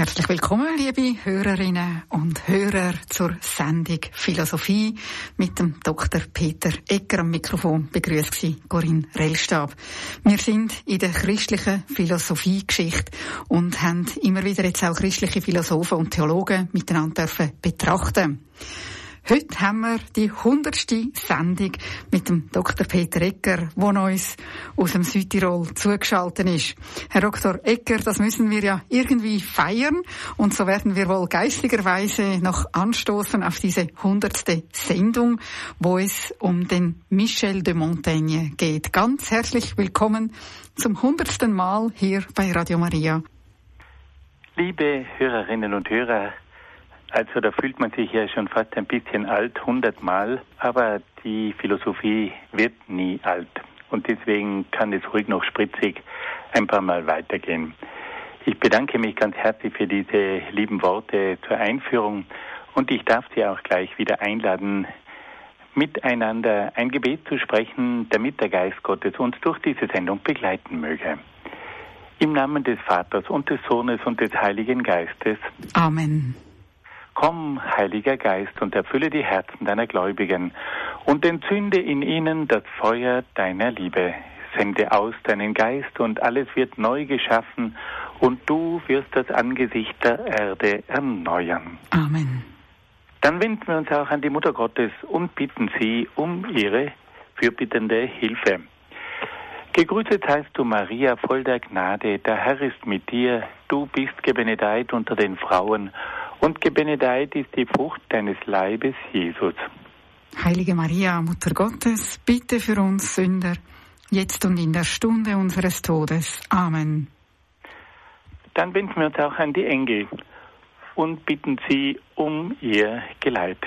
Herzlich willkommen, liebe Hörerinnen und Hörer, zur Sendung Philosophie mit dem Dr. Peter Egger am Mikrofon. Begrüßt Sie Corinne Rellstab. Wir sind in der christlichen Philosophiegeschichte und haben immer wieder jetzt auch christliche Philosophen und Theologen miteinander betrachten. Heute haben wir die 100. Sendung mit dem Dr. Peter Egger, der uns aus dem Südtirol zugeschaltet ist. Herr Dr. Egger, das müssen wir ja irgendwie feiern und so werden wir wohl geistigerweise noch anstoßen auf diese 100. Sendung, wo es um den Michel de Montaigne geht. Ganz herzlich willkommen zum 100. Mal hier bei Radio Maria. Liebe Hörerinnen und Hörer, also da fühlt man sich ja schon fast ein bisschen alt, 100 Mal, aber die Philosophie wird nie alt. Und deswegen kann es ruhig noch spritzig ein paar Mal weitergehen. Ich bedanke mich ganz herzlich für diese lieben Worte zur Einführung und ich darf Sie auch gleich wieder einladen, miteinander ein Gebet zu sprechen, damit der Geist Gottes uns durch diese Sendung begleiten möge. Im Namen des Vaters und des Sohnes und des Heiligen Geistes. Amen. Komm, Heiliger Geist, und erfülle die Herzen deiner Gläubigen und entzünde in ihnen das Feuer deiner Liebe. Sende aus deinen Geist und alles wird neu geschaffen und du wirst das Angesicht der Erde erneuern. Amen. Dann wenden wir uns auch an die Mutter Gottes und bitten sie um ihre fürbittende Hilfe. Gegrüßet seist du, Maria, voll der Gnade, der Herr ist mit dir, du bist gebenedeit unter den Frauen, und gebenedeit ist die Frucht deines Leibes, Jesus. Heilige Maria, Mutter Gottes, bitte für uns Sünder, jetzt und in der Stunde unseres Todes. Amen. Dann wenden wir uns auch an die Engel und bitten sie um ihr Geleit.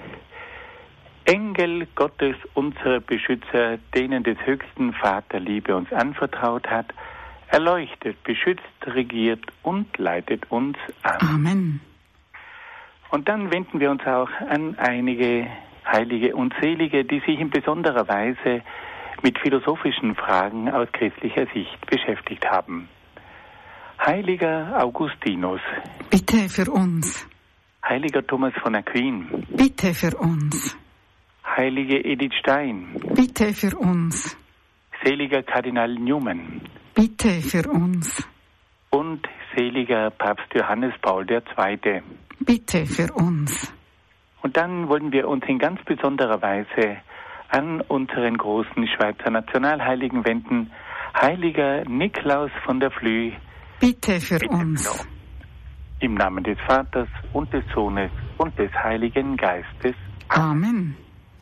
Engel Gottes, unsere Beschützer, denen des höchsten Vater Liebe uns anvertraut hat, erleuchtet, beschützt, regiert und leitet uns an. Amen. Und dann wenden wir uns auch an einige Heilige und Selige, die sich in besonderer Weise mit philosophischen Fragen aus christlicher Sicht beschäftigt haben. Heiliger Augustinus. Bitte für uns. Heiliger Thomas von Aquin. Bitte für uns. Heilige Edith Stein. Bitte für uns. Seliger Kardinal Newman. Bitte für uns. Und seliger Papst Johannes Paul II. Bitte für uns. Und dann wollen wir uns in ganz besonderer Weise an unseren großen Schweizer Nationalheiligen wenden. Heiliger Niklaus von der Flüe. Bitte für uns. Genau. Im Namen des Vaters und des Sohnes und des Heiligen Geistes. Amen.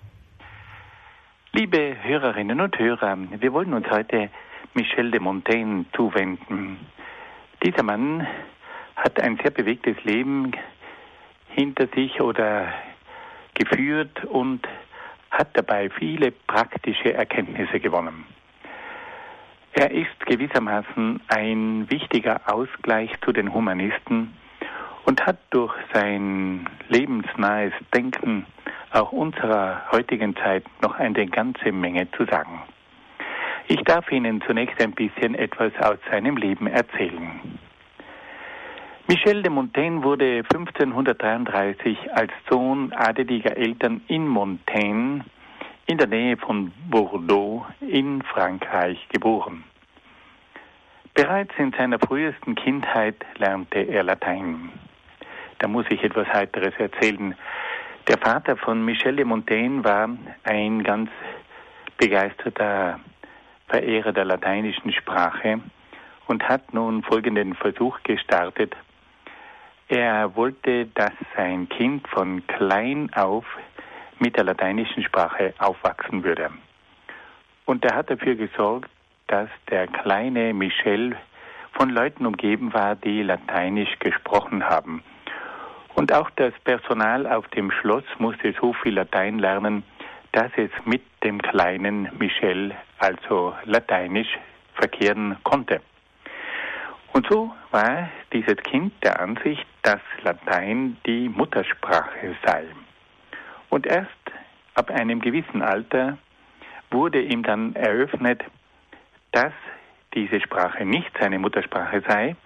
Liebe Hörerinnen und Hörer, wir wollen uns heute Michel de Montaigne zuwenden. Dieser Mann hat ein sehr bewegtes Leben hinter sich oder geführt und hat dabei viele praktische Erkenntnisse gewonnen. Er ist gewissermaßen ein wichtiger Ausgleich zu den Humanisten und hat durch sein lebensnahes Denken auch unserer heutigen Zeit noch eine ganze Menge zu sagen. Ich darf Ihnen zunächst ein bisschen etwas aus seinem Leben erzählen. Michel de Montaigne wurde 1533 als Sohn adeliger Eltern in Montaigne in der Nähe von Bordeaux in Frankreich geboren. Bereits in seiner frühesten Kindheit lernte er Latein. Da muss ich etwas Heiteres erzählen. Der Vater von Michel de Montaigne war ein ganz begeisterter Verehrer der lateinischen Sprache und hat nun folgenden Versuch gestartet. Er wollte, dass sein Kind von klein auf mit der lateinischen Sprache aufwachsen würde. Und er hat dafür gesorgt, dass der kleine Michel von Leuten umgeben war, die Lateinisch gesprochen haben. Und auch das Personal auf dem Schloss musste so viel Latein lernen, dass es mit dem kleinen Michel, also Lateinisch, verkehren konnte. Und so war dieses Kind der Ansicht, dass Latein die Muttersprache sei. Und erst ab einem gewissen Alter wurde ihm dann eröffnet, dass diese Sprache nicht seine Muttersprache sei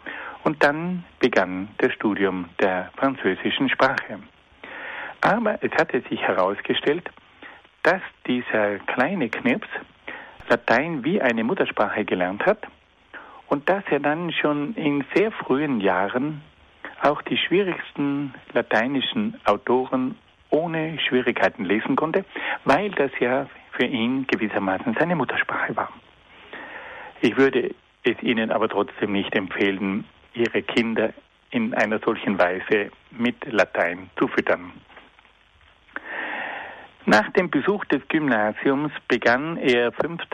Und dann begann das Studium der französischen Sprache. Aber es hatte sich herausgestellt, dass dieser kleine Knirps Latein wie eine Muttersprache gelernt hat und dass er dann schon in sehr frühen Jahren auch die schwierigsten lateinischen Autoren ohne Schwierigkeiten lesen konnte, weil das ja für ihn gewissermaßen seine Muttersprache war. Ich würde es Ihnen aber trotzdem nicht empfehlen, Ihre Kinder in einer solchen Weise mit Latein zu füttern. Nach dem Besuch des Gymnasiums begann er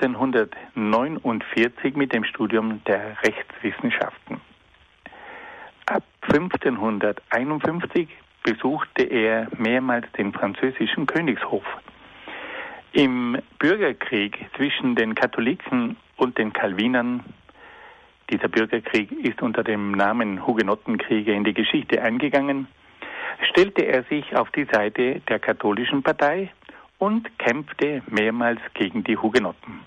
1549 mit dem Studium der Rechtswissenschaften. Ab 1551 besuchte er mehrmals den französischen Königshof. Im Bürgerkrieg zwischen den Katholiken und den Calvinern, dieser Bürgerkrieg ist unter dem Namen Hugenottenkriege in die Geschichte eingegangen, stellte er sich auf die Seite der katholischen Partei und kämpfte mehrmals gegen die Hugenotten.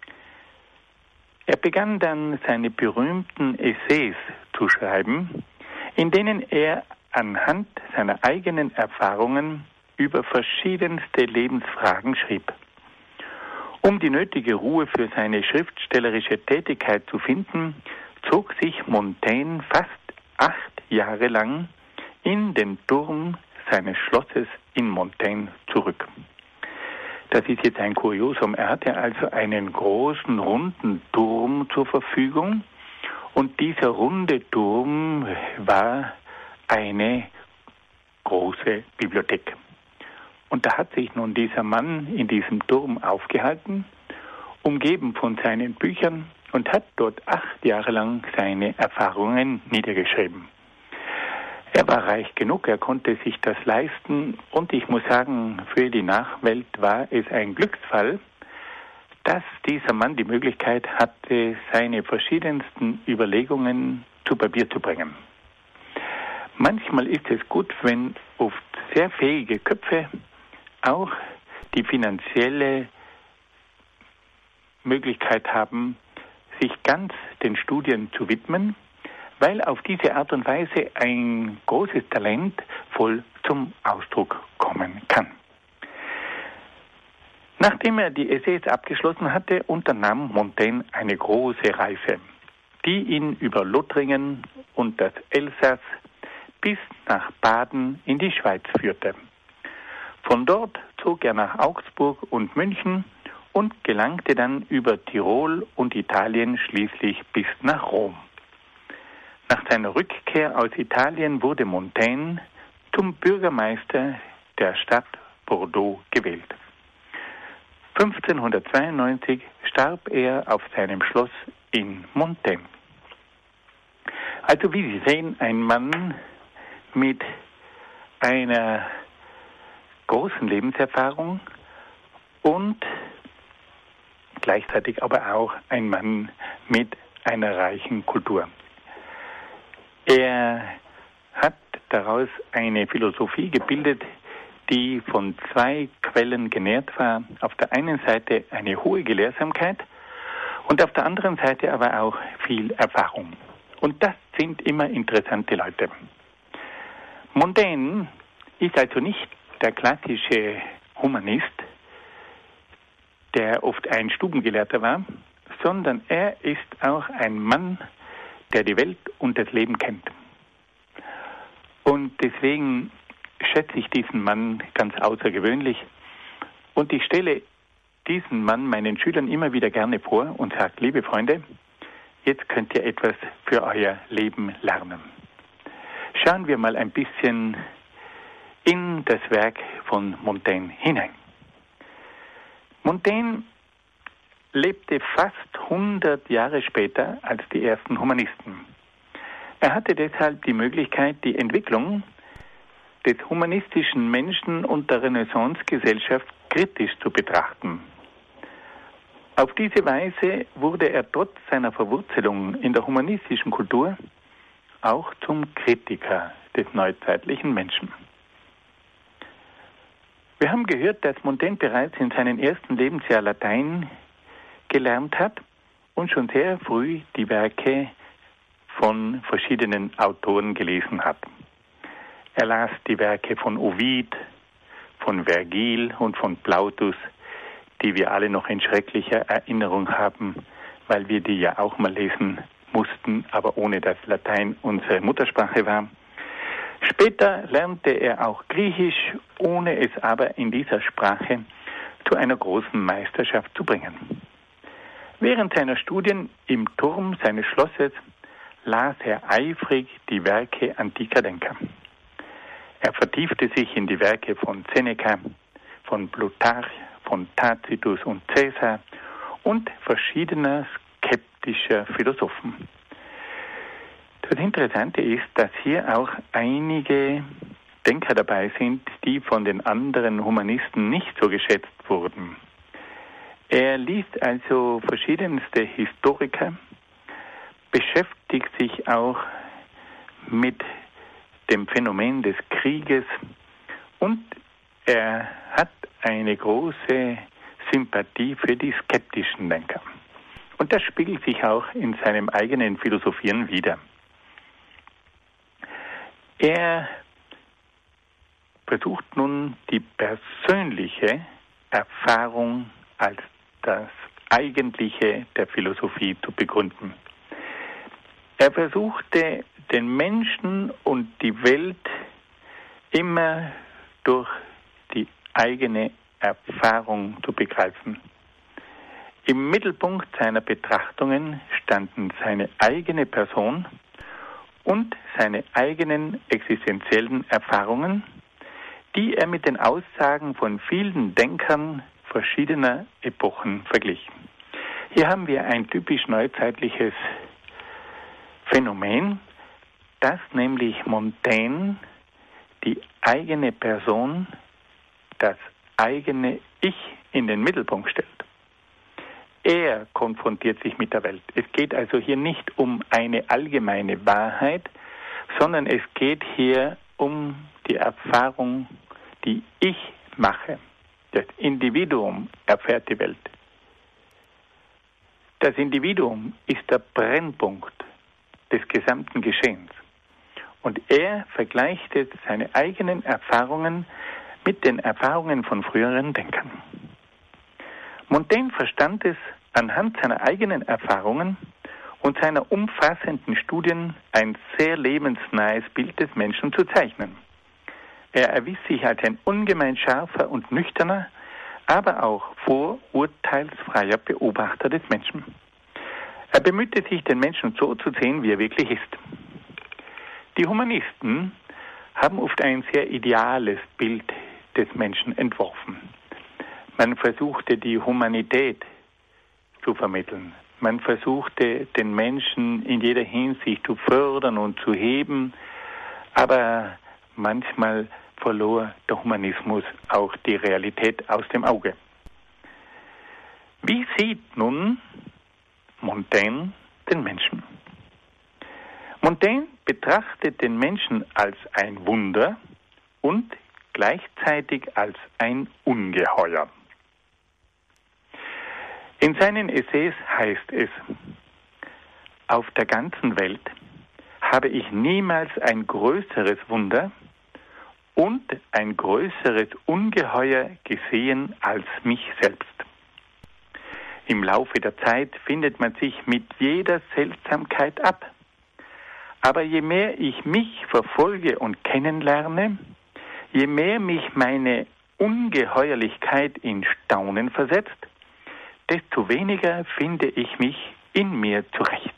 Er begann dann seine berühmten Essays zu schreiben, in denen er anhand seiner eigenen Erfahrungen über verschiedenste Lebensfragen schrieb. Um die nötige Ruhe für seine schriftstellerische Tätigkeit zu finden, zog sich Montaigne fast 8 Jahre lang in den Turm seines Schlosses in Montaigne zurück. Das ist jetzt ein Kuriosum. Er hatte also einen großen, runden Turm zur Verfügung und dieser runde Turm war eine große Bibliothek. Und da hat sich nun dieser Mann in diesem Turm aufgehalten, umgeben von seinen Büchern und hat dort 8 Jahre lang seine Erfahrungen niedergeschrieben. Er war reich genug, er konnte sich das leisten und ich muss sagen, für die Nachwelt war es ein Glücksfall, dass dieser Mann die Möglichkeit hatte, seine verschiedensten Überlegungen zu Papier zu bringen. Manchmal ist es gut, wenn oft sehr fähige Köpfe auch die finanzielle Möglichkeit haben, sich ganz den Studien zu widmen, weil auf diese Art und Weise ein großes Talent voll zum Ausdruck kommen kann. Nachdem er die Essays abgeschlossen hatte, unternahm Montaigne eine große Reise, die ihn über Lothringen und das Elsass bis nach Baden in die Schweiz führte. Von dort zog er nach Augsburg und München und gelangte dann über Tirol und Italien schließlich bis nach Rom. Nach seiner Rückkehr aus Italien wurde Montaigne zum Bürgermeister der Stadt Bordeaux gewählt. 1592 starb er auf seinem Schloss in Montaigne. Also wie Sie sehen, ein Mann mit einer großen Lebenserfahrung und gleichzeitig aber auch ein Mann mit einer reichen Kultur. Er hat daraus eine Philosophie gebildet, die von 2 Quellen genährt war. Auf der einen Seite eine hohe Gelehrsamkeit und auf der anderen Seite aber auch viel Erfahrung. Und das sind immer interessante Leute. Montaigne ist also nicht der klassische Humanist, der oft ein Stubengelehrter war, sondern er ist auch ein Mann, der die Welt und das Leben kennt. Und deswegen schätze ich diesen Mann ganz außergewöhnlich. Und ich stelle diesen Mann meinen Schülern immer wieder gerne vor und sage, liebe Freunde, jetzt könnt ihr etwas für euer Leben lernen. Schauen wir mal ein bisschen in das Werk von Montaigne hinein. Montaigne lebte fast 100 Jahre später als die ersten Humanisten. Er hatte deshalb die Möglichkeit, die Entwicklung des humanistischen Menschen und der Renaissancegesellschaft kritisch zu betrachten. Auf diese Weise wurde er trotz seiner Verwurzelung in der humanistischen Kultur auch zum Kritiker des neuzeitlichen Menschen. Wir haben gehört, dass Montaigne bereits in seinem ersten Lebensjahr Latein gelernt hat und schon sehr früh die Werke von verschiedenen Autoren gelesen hat. Er las die Werke von Ovid, von Vergil und von Plautus, die wir alle noch in schrecklicher Erinnerung haben, weil wir die ja auch mal lesen mussten, aber ohne dass Latein unsere Muttersprache war. Später lernte er auch Griechisch, ohne es aber in dieser Sprache zu einer großen Meisterschaft zu bringen. Während seiner Studien im Turm seines Schlosses las er eifrig die Werke antiker Denker. Er vertiefte sich in die Werke von Seneca, von Plutarch, von Tacitus und Caesar und verschiedener skeptischer Philosophen. Das Interessante ist, dass hier auch einige Denker dabei sind, die von den anderen Humanisten nicht so geschätzt wurden. Er liest also verschiedenste Historiker, beschäftigt sich auch mit dem Phänomen des Krieges und er hat eine große Sympathie für die skeptischen Denker. Und das spiegelt sich auch in seinem eigenen Philosophieren wider. Er versucht nun die persönliche Erfahrung als das Eigentliche der Philosophie zu begründen. Er versuchte den Menschen und die Welt immer durch die eigene Erfahrung zu begreifen. Im Mittelpunkt seiner Betrachtungen standen seine eigene Person und seine eigenen existenziellen Erfahrungen, die er mit den Aussagen von vielen Denkern verschiedener Epochen verglich. Hier haben wir ein typisch neuzeitliches Phänomen, dass nämlich Montaigne die eigene Person, das eigene Ich in den Mittelpunkt stellt. Er konfrontiert sich mit der Welt. Es geht also hier nicht um eine allgemeine Wahrheit, sondern es geht hier um die Erfahrung, die ich mache. Das Individuum erfährt die Welt. Das Individuum ist der Brennpunkt des gesamten Geschehens. Und er vergleicht jetzt seine eigenen Erfahrungen mit den Erfahrungen von früheren Denkern. Montaigne verstand es, anhand seiner eigenen Erfahrungen und seiner umfassenden Studien ein sehr lebensnahes Bild des Menschen zu zeichnen. Er erwies sich als ein ungemein scharfer und nüchterner, aber auch vorurteilsfreier Beobachter des Menschen. Er bemühte sich, den Menschen so zu sehen, wie er wirklich ist. Die Humanisten haben oft ein sehr ideales Bild des Menschen entworfen. Man versuchte, die Humanität zu vermitteln. Man versuchte, den Menschen in jeder Hinsicht zu fördern und zu heben, aber manchmal verlor der Humanismus auch die Realität aus dem Auge. Wie sieht nun Montaigne den Menschen? Montaigne betrachtet den Menschen als ein Wunder und gleichzeitig als ein Ungeheuer. In seinen Essays heißt es: Auf der ganzen Welt habe ich niemals ein größeres Wunder und ein größeres Ungeheuer gesehen als mich selbst. Im Laufe der Zeit findet man sich mit jeder Seltsamkeit ab. Aber je mehr ich mich verfolge und kennenlerne, je mehr mich meine Ungeheuerlichkeit in Staunen versetzt, desto weniger finde ich mich in mir zurecht.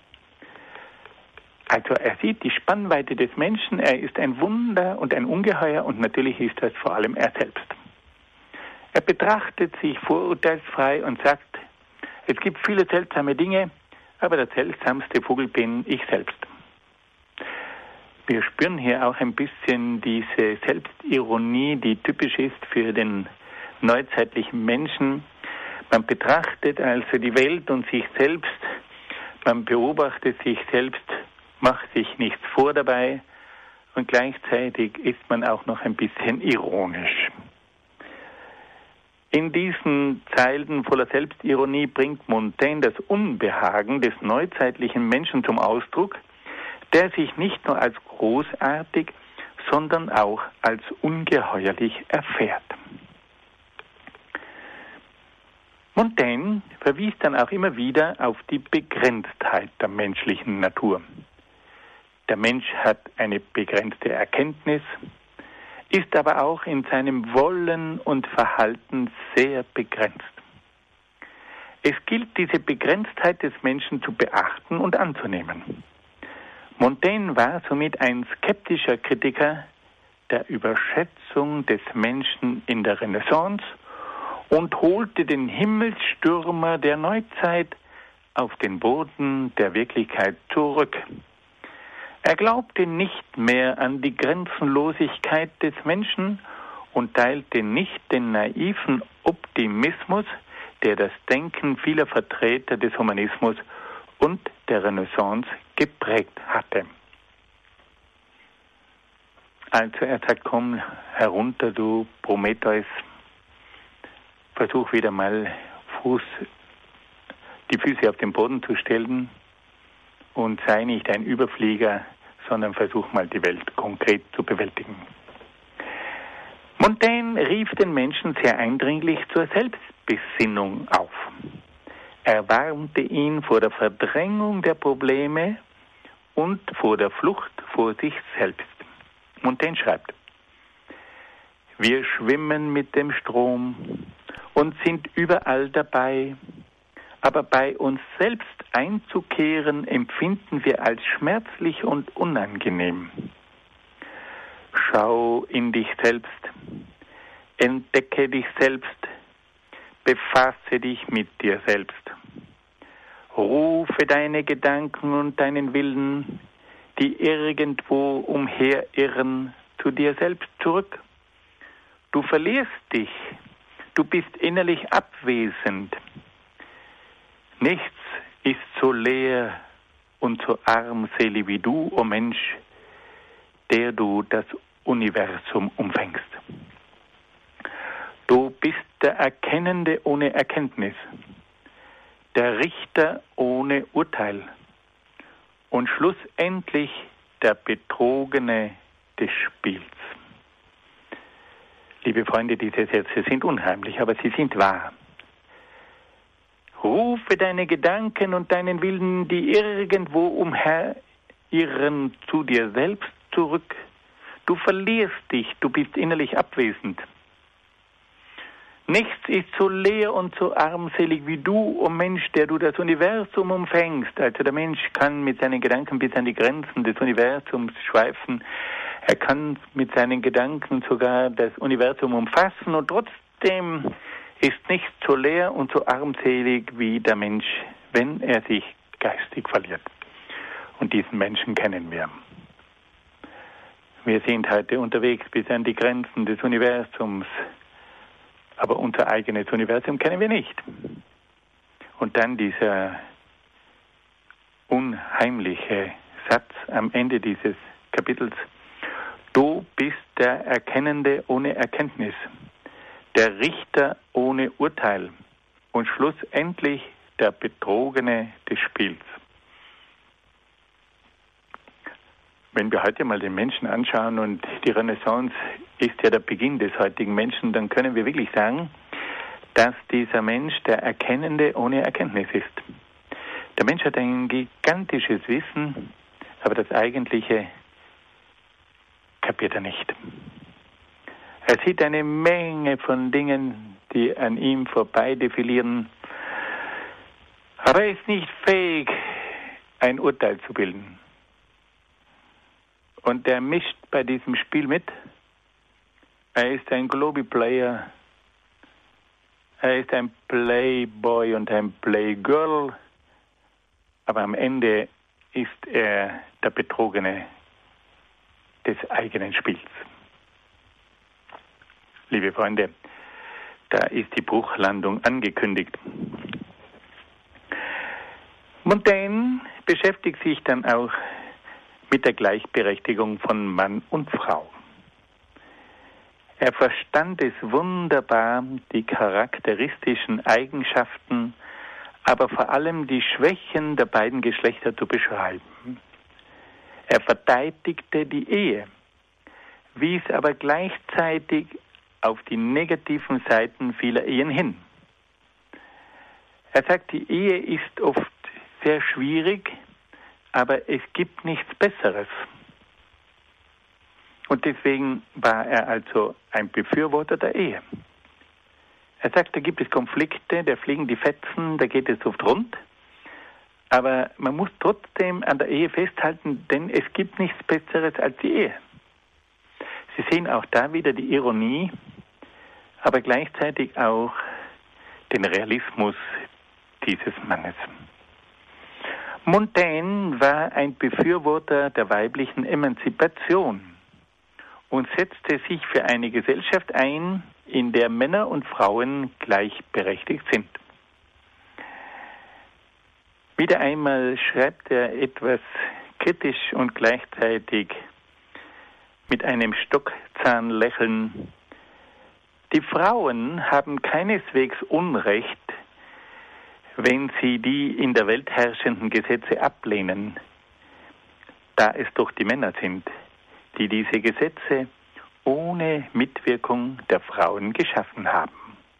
Also er sieht die Spannweite des Menschen, er ist ein Wunder und ein Ungeheuer und natürlich ist das vor allem er selbst. Er betrachtet sich vorurteilsfrei und sagt, es gibt viele seltsame Dinge, aber der seltsamste Vogel bin ich selbst. Wir spüren hier auch ein bisschen diese Selbstironie, die typisch ist für den neuzeitlichen Menschen. Man betrachtet also die Welt und sich selbst, man beobachtet sich selbst, macht sich nichts vor dabei und gleichzeitig ist man auch noch ein bisschen ironisch. In diesen Zeilen voller Selbstironie bringt Montaigne das Unbehagen des neuzeitlichen Menschen zum Ausdruck, der sich nicht nur als großartig, sondern auch als ungeheuerlich erfährt. Montaigne verwies dann auch immer wieder auf die Begrenztheit der menschlichen Natur. Der Mensch hat eine begrenzte Erkenntnis, ist aber auch in seinem Wollen und Verhalten sehr begrenzt. Es gilt, diese Begrenztheit des Menschen zu beachten und anzunehmen. Montaigne war somit ein skeptischer Kritiker der Überschätzung des Menschen in der Renaissance und holte den Himmelsstürmer der Neuzeit auf den Boden der Wirklichkeit zurück. Er glaubte nicht mehr an die Grenzenlosigkeit des Menschen und teilte nicht den naiven Optimismus, der das Denken vieler Vertreter des Humanismus und der Renaissance geprägt hatte. Also er sagt, komm herunter, du Prometheus, versuch wieder mal die Füße auf den Boden zu stellen und sei nicht ein Überflieger, sondern versuch mal die Welt konkret zu bewältigen. Montaigne rief den Menschen sehr eindringlich zur Selbstbesinnung auf. Er warnte ihn vor der Verdrängung der Probleme und vor der Flucht vor sich selbst. Montaigne schreibt: Wir schwimmen mit dem Strom und sind überall dabei, aber bei uns selbst einzukehren empfinden wir als schmerzlich und unangenehm. Schau in dich selbst, entdecke dich selbst, befasse dich mit dir selbst. Rufe deine Gedanken und deinen Willen, die irgendwo umherirren, zu dir selbst zurück. Du verlierst dich, du bist innerlich abwesend. Nichts ist so leer und so armselig wie du, o Mensch, der du das Universum umfängst. Du bist der Erkennende ohne Erkenntnis, der Richter ohne Urteil und schlussendlich der Betrogene des Spiels. Liebe Freunde, diese Sätze sind unheimlich, aber sie sind wahr. Rufe deine Gedanken und deinen Willen, die irgendwo umherirren, zu dir selbst zurück. Du verlierst dich, du bist innerlich abwesend. Nichts ist so leer und so armselig wie du, o Mensch, der du das Universum umfängst. Also der Mensch kann mit seinen Gedanken bis an die Grenzen des Universums schweifen. Er kann mit seinen Gedanken sogar das Universum umfassen und trotzdem ist nichts so leer und so armselig wie der Mensch, wenn er sich geistig verliert. Und diesen Menschen kennen wir. Wir sind heute unterwegs bis an die Grenzen des Universums, aber unser eigenes Universum kennen wir nicht. Und dann dieser unheimliche Satz am Ende dieses Kapitels: Du bist der Erkennende ohne Erkenntnis, der Richter ohne Urteil und schlussendlich der Betrogene des Spiels. Wenn wir heute mal den Menschen anschauen, und die Renaissance ist ja der Beginn des heutigen Menschen, dann können wir wirklich sagen, dass dieser Mensch der Erkennende ohne Erkenntnis ist. Der Mensch hat ein gigantisches Wissen, aber das Eigentliche kapiert er nicht. Er sieht eine Menge von Dingen, die an ihm vorbei defilieren, aber er ist nicht fähig, ein Urteil zu bilden. Und er mischt bei diesem Spiel mit. Er ist ein Globi-Player, er ist ein Playboy und ein Playgirl, aber am Ende ist er der Betrogene des eigenen Spiels. Liebe Freunde, da ist die Bruchlandung angekündigt. Montaigne beschäftigt sich dann auch mit der Gleichberechtigung von Mann und Frau. Er verstand es wunderbar, die charakteristischen Eigenschaften, aber vor allem die Schwächen der beiden Geschlechter zu beschreiben. Er verteidigte die Ehe, wies aber gleichzeitig auf die negativen Seiten vieler Ehen hin. Er sagt, die Ehe ist oft sehr schwierig, aber es gibt nichts Besseres. Und deswegen war er also ein Befürworter der Ehe. Er sagt, da gibt es Konflikte, da fliegen die Fetzen, da geht es oft rund. Aber man muss trotzdem an der Ehe festhalten, denn es gibt nichts Besseres als die Ehe. Sie sehen auch da wieder die Ironie, aber gleichzeitig auch den Realismus dieses Mannes. Montaigne war ein Befürworter der weiblichen Emanzipation und setzte sich für eine Gesellschaft ein, in der Männer und Frauen gleichberechtigt sind. Wieder einmal schreibt er etwas kritisch und gleichzeitig mit einem Stockzahnlächeln: Die Frauen haben keineswegs Unrecht, wenn sie die in der Welt herrschenden Gesetze ablehnen, da es doch die Männer sind, die diese Gesetze ohne Mitwirkung der Frauen geschaffen haben.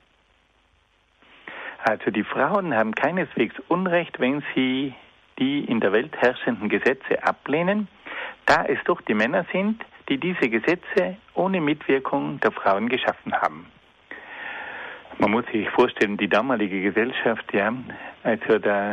Also die Frauen haben keineswegs Unrecht, wenn sie die in der Welt herrschenden Gesetze ablehnen, da es doch die Männer sind, die diese Gesetze ohne Mitwirkung der Frauen geschaffen haben. Man muss sich vorstellen, die damalige Gesellschaft, ja, also da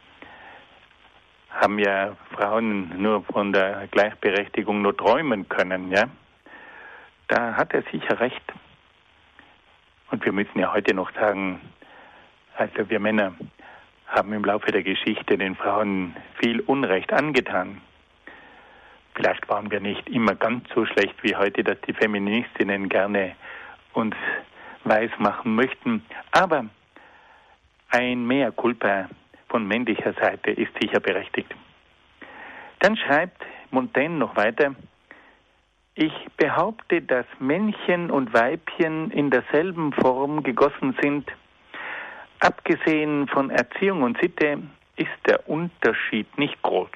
haben ja Frauen nur von der Gleichberechtigung nur träumen können, ja. Da hat er sicher recht. Und wir müssen ja heute noch sagen, also wir Männer haben im Laufe der Geschichte den Frauen viel Unrecht angetan. Vielleicht waren wir nicht immer ganz so schlecht wie heute, dass die Feministinnen gerne uns weismachen möchten. Aber ein Mea culpa von männlicher Seite ist sicher berechtigt. Dann schreibt Montaigne noch weiter: Ich behaupte, dass Männchen und Weibchen in derselben Form gegossen sind. Abgesehen von Erziehung und Sitte ist der Unterschied nicht groß.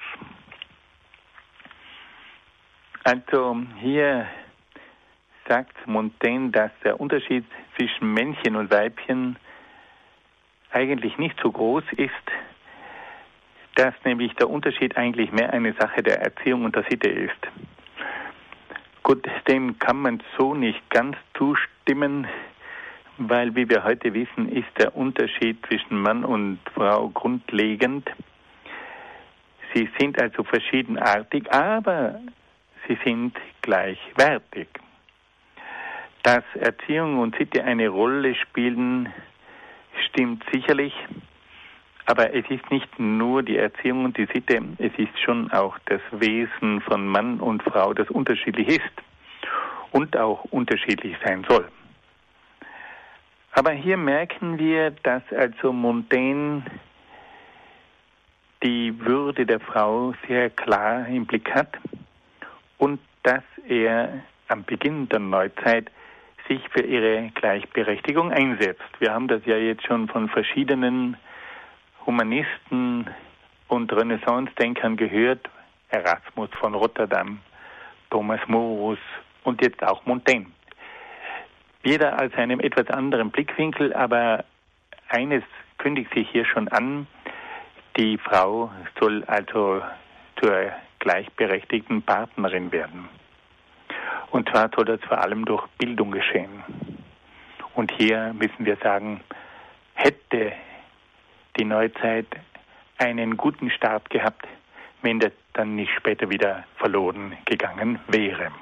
Also hier sagt Montaigne, dass der Unterschied zwischen Männchen und Weibchen eigentlich nicht so groß ist, dass nämlich der Unterschied eigentlich mehr eine Sache der Erziehung und der Sitte ist. Gut, dem kann man so nicht ganz zustimmen, weil, wie wir heute wissen, ist der Unterschied zwischen Mann und Frau grundlegend. Sie sind also verschiedenartig, aber sie sind gleichwertig. Dass Erziehung und Sitte eine Rolle spielen, stimmt sicherlich, aber es ist nicht nur die Erziehung und die Sitte, es ist schon auch das Wesen von Mann und Frau, das unterschiedlich ist und auch unterschiedlich sein soll. Aber hier merken wir, dass also Montaigne die Würde der Frau sehr klar im Blick hat und dass er am Beginn der Neuzeit sich für ihre Gleichberechtigung einsetzt. Wir haben das ja jetzt schon von verschiedenen Humanisten und Renaissance-Denkern gehört: Erasmus von Rotterdam, Thomas Morus und jetzt auch Montaigne. Jeder aus einem etwas anderen Blickwinkel, aber eines kündigt sich hier schon an: Die Frau soll also zur gleichberechtigten Partnerin werden. Und zwar soll das vor allem durch Bildung geschehen. Und hier müssen wir sagen, hätte die Neuzeit einen guten Start gehabt, wenn das dann nicht später wieder verloren gegangen wäre.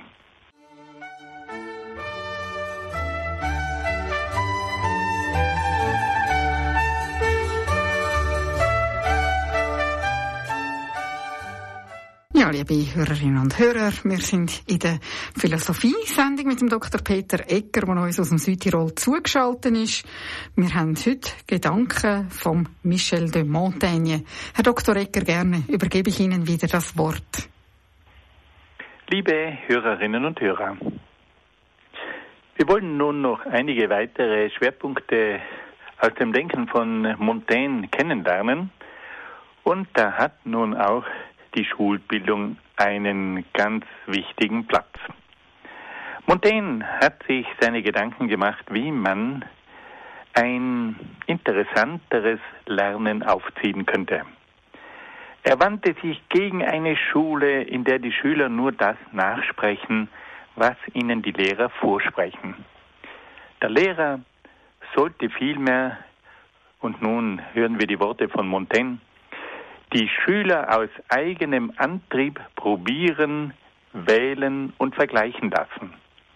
Ja, liebe Hörerinnen und Hörer, wir sind in der Philosophie-Sendung mit dem Dr. Peter Egger, der uns aus dem Südtirol zugeschaltet ist. Wir haben heute Gedanken von Michel de Montaigne. Herr Dr. Egger, gerne übergebe ich Ihnen wieder das Wort. Liebe Hörerinnen und Hörer, wir wollen nun noch einige weitere Schwerpunkte aus dem Denken von Montaigne kennenlernen. Und da hat nun auch die Schulbildung einen ganz wichtigen Platz. Montaigne hat sich seine Gedanken gemacht, wie man ein interessanteres Lernen aufziehen könnte. Er wandte sich gegen eine Schule, in der die Schüler nur das nachsprechen, was ihnen die Lehrer vorsprechen. Der Lehrer sollte vielmehr, und nun hören wir die Worte von Montaigne, die Schüler aus eigenem Antrieb probieren, wählen und vergleichen lassen.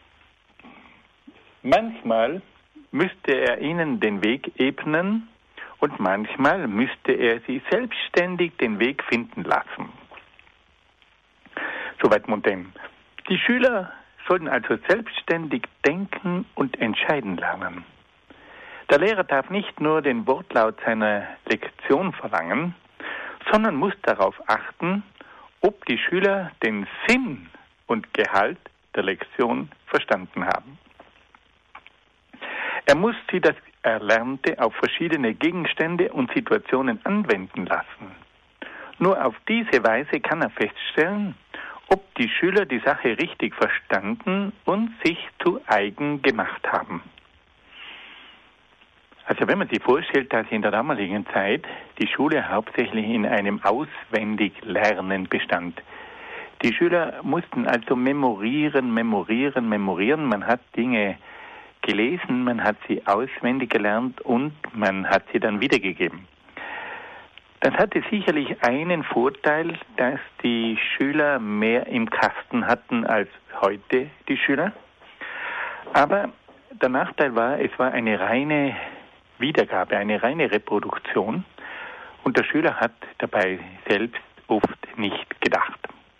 Manchmal müsste er ihnen den Weg ebnen und manchmal müsste er sie selbstständig den Weg finden lassen. Soweit Montaigne. Die Schüler sollten also selbstständig denken und entscheiden lernen. Der Lehrer darf nicht nur den Wortlaut seiner Lektion verlangen, sondern muss darauf achten, ob die Schüler den Sinn und Gehalt der Lektion verstanden haben. Er muss sie das Erlernte auf verschiedene Gegenstände und Situationen anwenden lassen. Nur auf diese Weise kann er feststellen, ob die Schüler die Sache richtig verstanden und sich zu eigen gemacht haben. Also wenn man sich vorstellt, dass in der damaligen Zeit die Schule hauptsächlich in einem Auswendiglernen bestand. Die Schüler mussten also memorieren. Man hat Dinge gelesen, man hat sie auswendig gelernt und man hat sie dann wiedergegeben. Das hatte sicherlich einen Vorteil, dass die Schüler mehr im Kasten hatten als heute die Schüler. Aber der Nachteil war, es war eine reine Wiedergabe, eine reine Reproduktion und der Schüler hat dabei selbst oft nicht gedacht.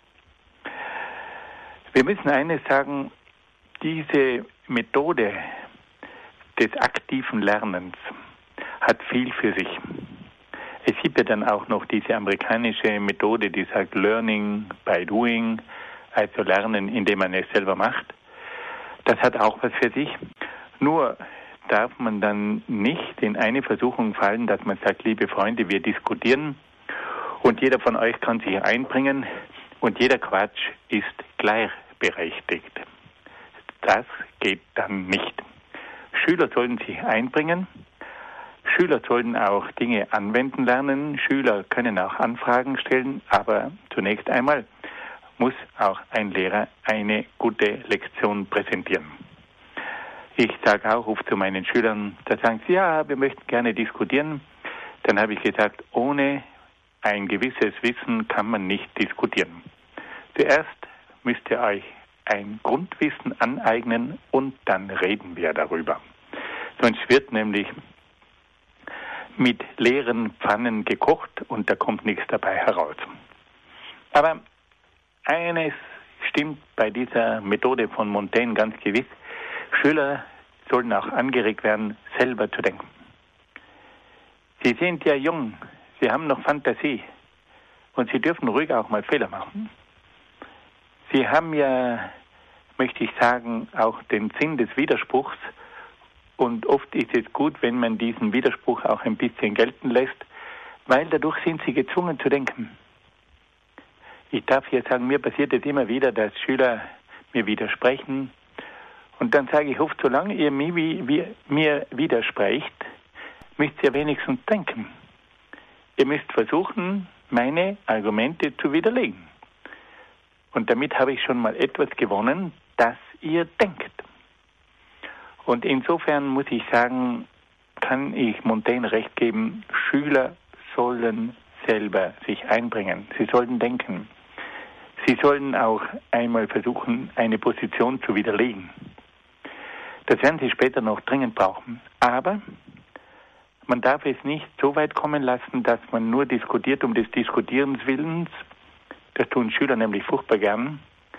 Wir müssen eines sagen, diese Methode des aktiven Lernens hat viel für sich. Es gibt ja dann auch noch diese amerikanische Methode, die sagt Learning by Doing, also Lernen, indem man es selber macht. Das hat auch was für sich. Nur darf man dann nicht in eine Versuchung fallen, dass man sagt, liebe Freunde, wir diskutieren und jeder von euch kann sich einbringen und jeder Quatsch ist gleichberechtigt. Das geht dann nicht. Schüler sollen sich einbringen, Schüler sollen auch Dinge anwenden lernen, Schüler können auch Anfragen stellen, aber zunächst einmal muss auch ein Lehrer eine gute Lektion präsentieren. Ich sage auch oft zu meinen Schülern, da sagen sie, ja, wir möchten gerne diskutieren. Dann habe ich gesagt, ohne ein gewisses Wissen kann man nicht diskutieren. Zuerst müsst ihr euch ein Grundwissen aneignen und dann reden wir darüber. Sonst wird nämlich mit leeren Pfannen gekocht und da kommt nichts dabei heraus. Aber eines stimmt bei dieser Methode von Montaigne ganz gewiss. Schüler sollen auch angeregt werden, selber zu denken. Sie sind ja jung, sie haben noch Fantasie und sie dürfen ruhig auch mal Fehler machen. Sie haben ja, möchte ich sagen, auch den Sinn des Widerspruchs und oft ist es gut, wenn man diesen Widerspruch auch ein bisschen gelten lässt, weil dadurch sind sie gezwungen zu denken. Ich darf hier sagen, mir passiert es immer wieder, dass Schüler mir widersprechen und dann sage ich oft, solange ihr mir widersprecht, müsst ihr wenigstens denken. Ihr müsst versuchen, meine Argumente zu widerlegen. Und damit habe ich schon mal etwas gewonnen, dass ihr denkt. Und insofern muss ich sagen, kann ich Montaigne recht geben, Schüler sollen selber sich einbringen. Sie sollten denken. Sie sollen auch einmal versuchen, eine Position zu widerlegen. Das werden sie später noch dringend brauchen. Aber man darf es nicht so weit kommen lassen, dass man nur diskutiert um des Diskutierens Willens. Das tun Schüler nämlich furchtbar gern,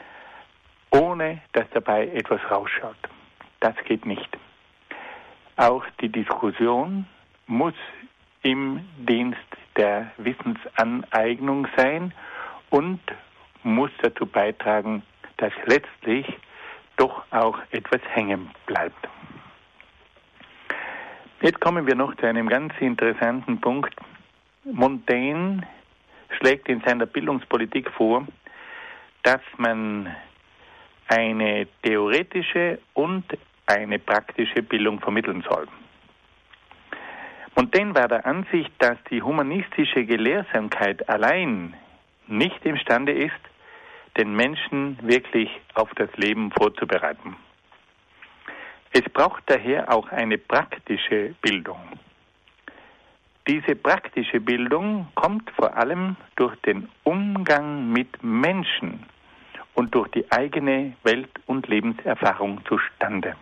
ohne dass dabei etwas rausschaut. Das geht nicht. Auch die Diskussion muss im Dienst der Wissensaneignung sein und muss dazu beitragen, dass letztlich doch auch etwas hängen bleibt. Jetzt kommen wir noch zu einem ganz interessanten Punkt. Montaigne schlägt in seiner Bildungspolitik vor, dass man eine theoretische und eine praktische Bildung vermitteln soll. Montaigne war der Ansicht, dass die humanistische Gelehrsamkeit allein nicht imstande ist, den Menschen wirklich auf das Leben vorzubereiten. Es braucht daher auch eine praktische Bildung. Diese praktische Bildung kommt vor allem durch den Umgang mit Menschen und durch die eigene Welt- und Lebenserfahrung zustande.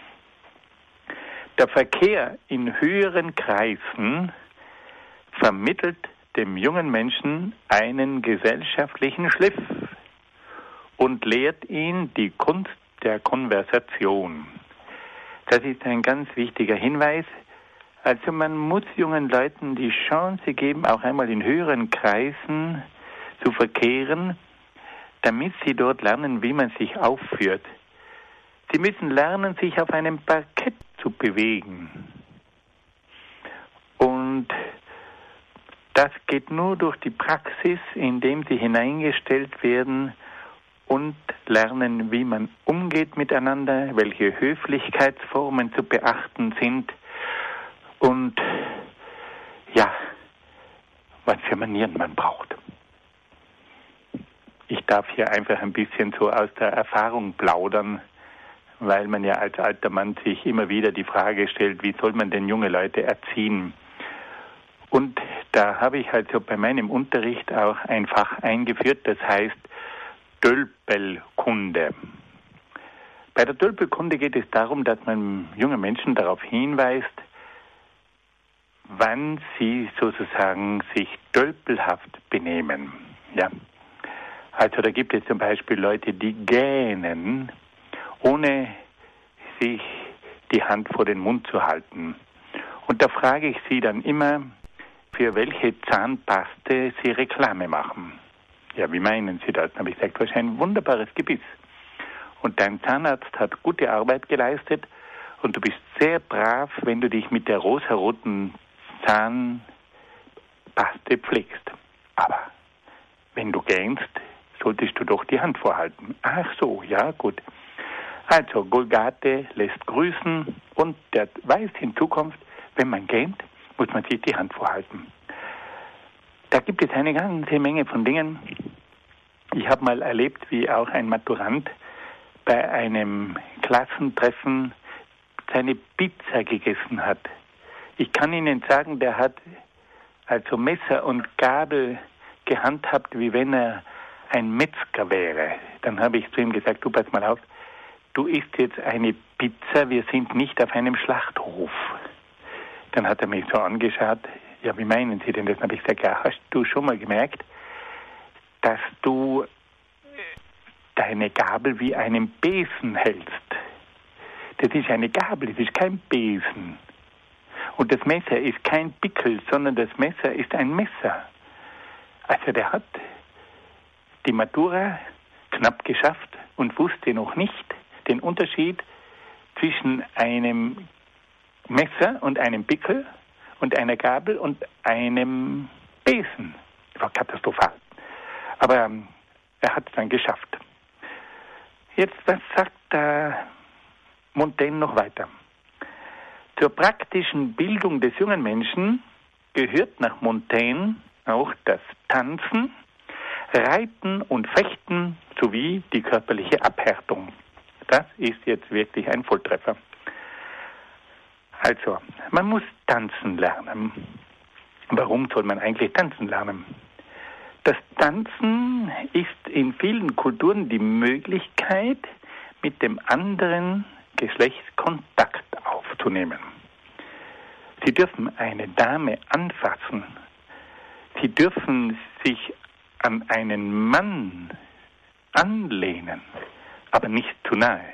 Der Verkehr in höheren Kreisen vermittelt dem jungen Menschen einen gesellschaftlichen Schliff und lehrt ihn die Kunst der Konversation. Das ist ein ganz wichtiger Hinweis. Also man muss jungen Leuten die Chance geben, auch einmal in höheren Kreisen zu verkehren, damit sie dort lernen, wie man sich aufführt. Sie müssen lernen, sich auf einem Parkett zu bewegen. Und das geht nur durch die Praxis, indem sie hineingestellt werden und lernen, wie man umgeht miteinander, welche Höflichkeitsformen zu beachten sind und ja, was für Manieren man braucht. Ich darf hier einfach ein bisschen so aus der Erfahrung plaudern, weil man ja als alter Mann sich immer wieder die Frage stellt, wie soll man denn junge Leute erziehen? Und da habe ich also bei meinem Unterricht auch ein Fach eingeführt, das heißt Tölpelkunde. Bei der Tölpelkunde geht es darum, dass man junge Menschen darauf hinweist, wann sie sozusagen sich tölpelhaft benehmen. Ja. Also da gibt es zum Beispiel Leute, die gähnen, ohne sich die Hand vor den Mund zu halten. Und da frage ich sie dann immer, für welche Zahnpaste sie Reklame machen. Ja, wie meinen Sie das? Dann habe ich gesagt, du hast ein wunderbares Gebiss. Und dein Zahnarzt hat gute Arbeit geleistet und du bist sehr brav, wenn du dich mit der rosaroten Zahnpaste pflegst. Aber wenn du gähnst, solltest du doch die Hand vorhalten. Ach so, ja gut. Also Golgate lässt grüßen und der weiß in Zukunft, wenn man gähnt, muss man sich die Hand vorhalten. Da gibt es eine ganze Menge von Dingen. Ich habe mal erlebt, wie auch ein Maturant bei einem Klassentreffen seine Pizza gegessen hat. Ich kann Ihnen sagen, der hat also Messer und Gabel gehandhabt, wie wenn er ein Metzger wäre. Dann habe ich zu ihm gesagt, du pass mal auf, du isst jetzt eine Pizza, wir sind nicht auf einem Schlachthof. Dann hat er mich so angeschaut, ja, wie meinen Sie denn das? Dann habe ich gesagt, ja, hast du schon mal gemerkt, dass du deine Gabel wie einen Besen hältst? Das ist eine Gabel, das ist kein Besen. Und das Messer ist kein Pickel, sondern das Messer ist ein Messer. Also der hat die Matura knapp geschafft und wusste noch nicht den Unterschied zwischen einem Messer und einem Pickel und einer Gabel und einem Besen. Das war katastrophal. Aber er hat es dann geschafft. Jetzt, was sagt Montaigne noch weiter? Zur praktischen Bildung des jungen Menschen gehört nach Montaigne auch das Tanzen, Reiten und Fechten sowie die körperliche Abhärtung. Das ist jetzt wirklich ein Volltreffer. Also, man muss tanzen lernen. Warum soll man eigentlich tanzen lernen? Das Tanzen ist in vielen Kulturen die Möglichkeit, mit dem anderen Geschlecht Kontakt aufzunehmen. Sie dürfen eine Dame anfassen. Sie dürfen sich an einen Mann anlehnen, aber nicht zu nahe.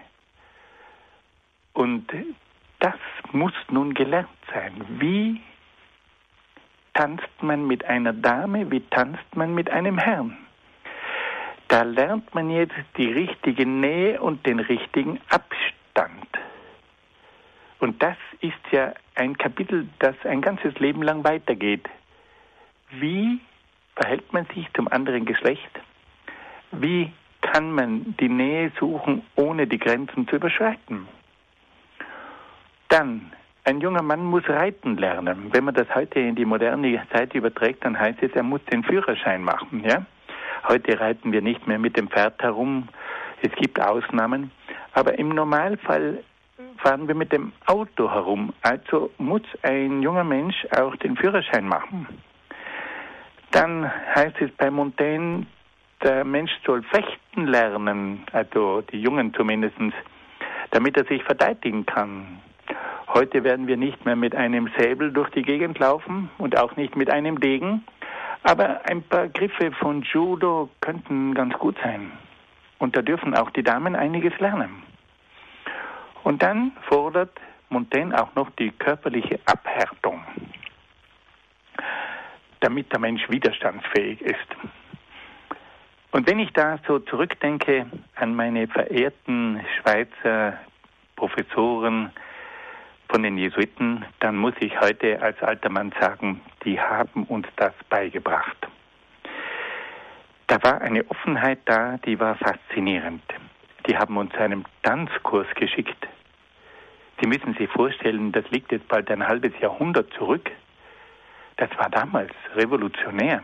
Und das muss nun gelernt sein. Wie tanzt man mit einer Dame? Wie tanzt man mit einem Herrn? Da lernt man jetzt die richtige Nähe und den richtigen Abstand. Und das ist ja ein Kapitel, das ein ganzes Leben lang weitergeht. Wie verhält man sich zum anderen Geschlecht? Wie kann man die Nähe suchen, ohne die Grenzen zu überschreiten. Dann, ein junger Mann muss reiten lernen. Wenn man das heute in die moderne Zeit überträgt, dann heißt es, er muss den Führerschein machen. Ja? Heute reiten wir nicht mehr mit dem Pferd herum. Es gibt Ausnahmen. Aber im Normalfall fahren wir mit dem Auto herum. Also muss ein junger Mensch auch den Führerschein machen. Dann heißt es bei Montaigne, der Mensch soll fechten lernen, also die Jungen zumindest, damit er sich verteidigen kann. Heute werden wir nicht mehr mit einem Säbel durch die Gegend laufen und auch nicht mit einem Degen, aber ein paar Griffe von Judo könnten ganz gut sein. Und da dürfen auch die Damen einiges lernen. Und dann fordert Montaigne auch noch die körperliche Abhärtung, damit der Mensch widerstandsfähig ist. Und wenn ich da so zurückdenke an meine verehrten Schweizer Professoren von den Jesuiten, dann muss ich heute als alter Mann sagen, die haben uns das beigebracht. Da war eine Offenheit da, die war faszinierend. Die haben uns einen Tanzkurs geschickt. Sie müssen sich vorstellen, das liegt jetzt bald ein halbes Jahrhundert zurück. Das war damals revolutionär.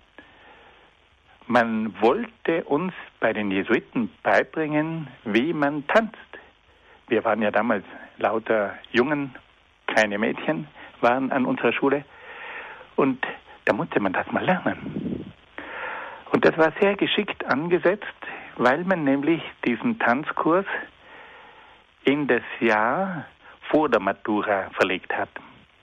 Man wollte uns bei den Jesuiten beibringen, wie man tanzt. Wir waren ja damals lauter Jungen, keine Mädchen, waren an unserer Schule. Und da musste man das mal lernen. Und das war sehr geschickt angesetzt, weil man nämlich diesen Tanzkurs in das Jahr vor der Matura verlegt hat.